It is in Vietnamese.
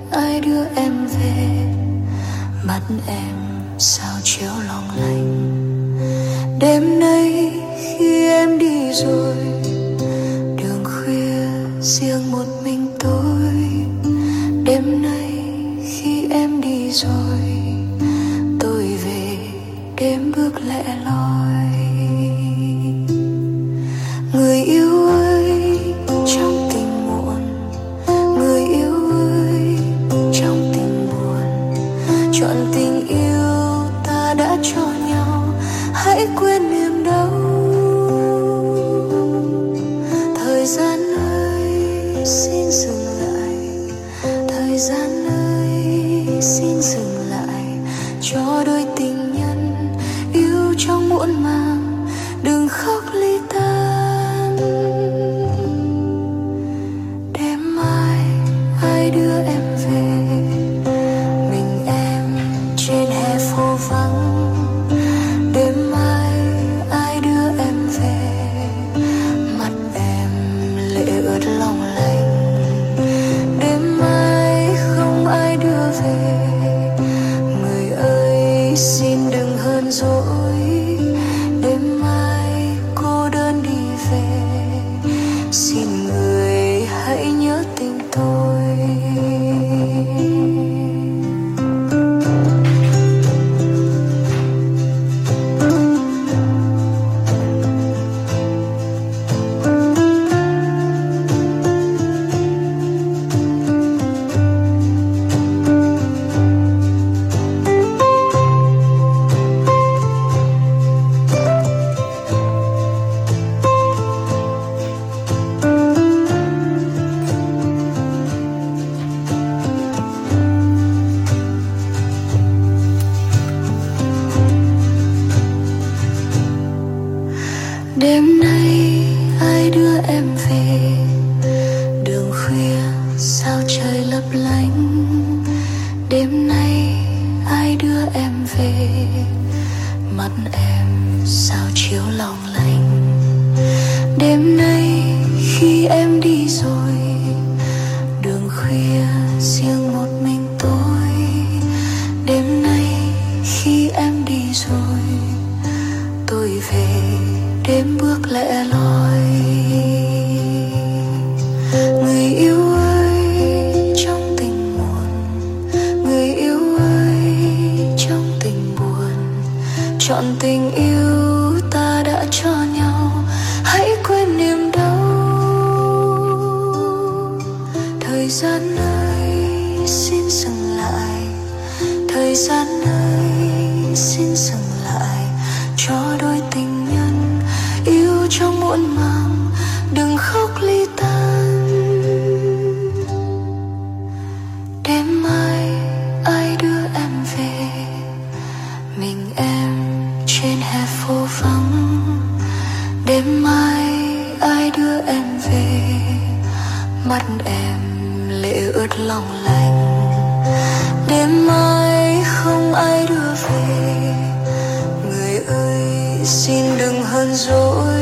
ai đưa em về, mắt em sao chiếu long lanh. Đêm nay khi em đi rồi, đường khuya riêng một mình tôi. Đêm nay khi em đi rồi, tôi về đêm bước lẻ loi. Người yêu ơi, trong tình muộn, người yêu ơi, trong tình buồn, chọn tình yêu ta đã cho nhau, hãy quên niềm đau. Thời gian ơi, xin dừng lại, thời gian ơi, xin dừng lại, cho đôi tình nhân yêu trong muộn màng, đừng khóc ly tan. Đêm mai ai đưa em về, mình em trên hè phố vắng. Đêm mai ai đưa em về, mắt em lệ ướt lòng lành. Đêm mai không ai đưa về, người ơi xin đừng hờn dỗi. Đêm mai cô đơn đi về, xin người hãy nhớ tình tôi. Đêm nay ai đưa em về, đường khuya sao trời lấp lánh. Đêm nay ai đưa em về, mắt em sao chiếu long lanh. Đêm nay khi em đi rồi, đường khuya riêng một mình tôi. Đêm nay khi em đi rồi, tôi về đêm bước lẻ loi. Người yêu ơi, trong tình muộn, người yêu ơi, trong tình buồn, chọn tình yêu ta đã cho nhau, hãy quên niềm đau. Thời gian ơi, xin dừng lại, thời gian ơi, xin dừng lại, cho đôi tình nhân yêu trong muộn màng, đừng khóc ly tan. Đêm mai ai đưa em về, mình em trên hè phố vắng. Đêm mai ai đưa em về, mắt em lệ ướt lòng lành. Đêm mai không ai đưa về, người ơi xin đừng hờn dỗi.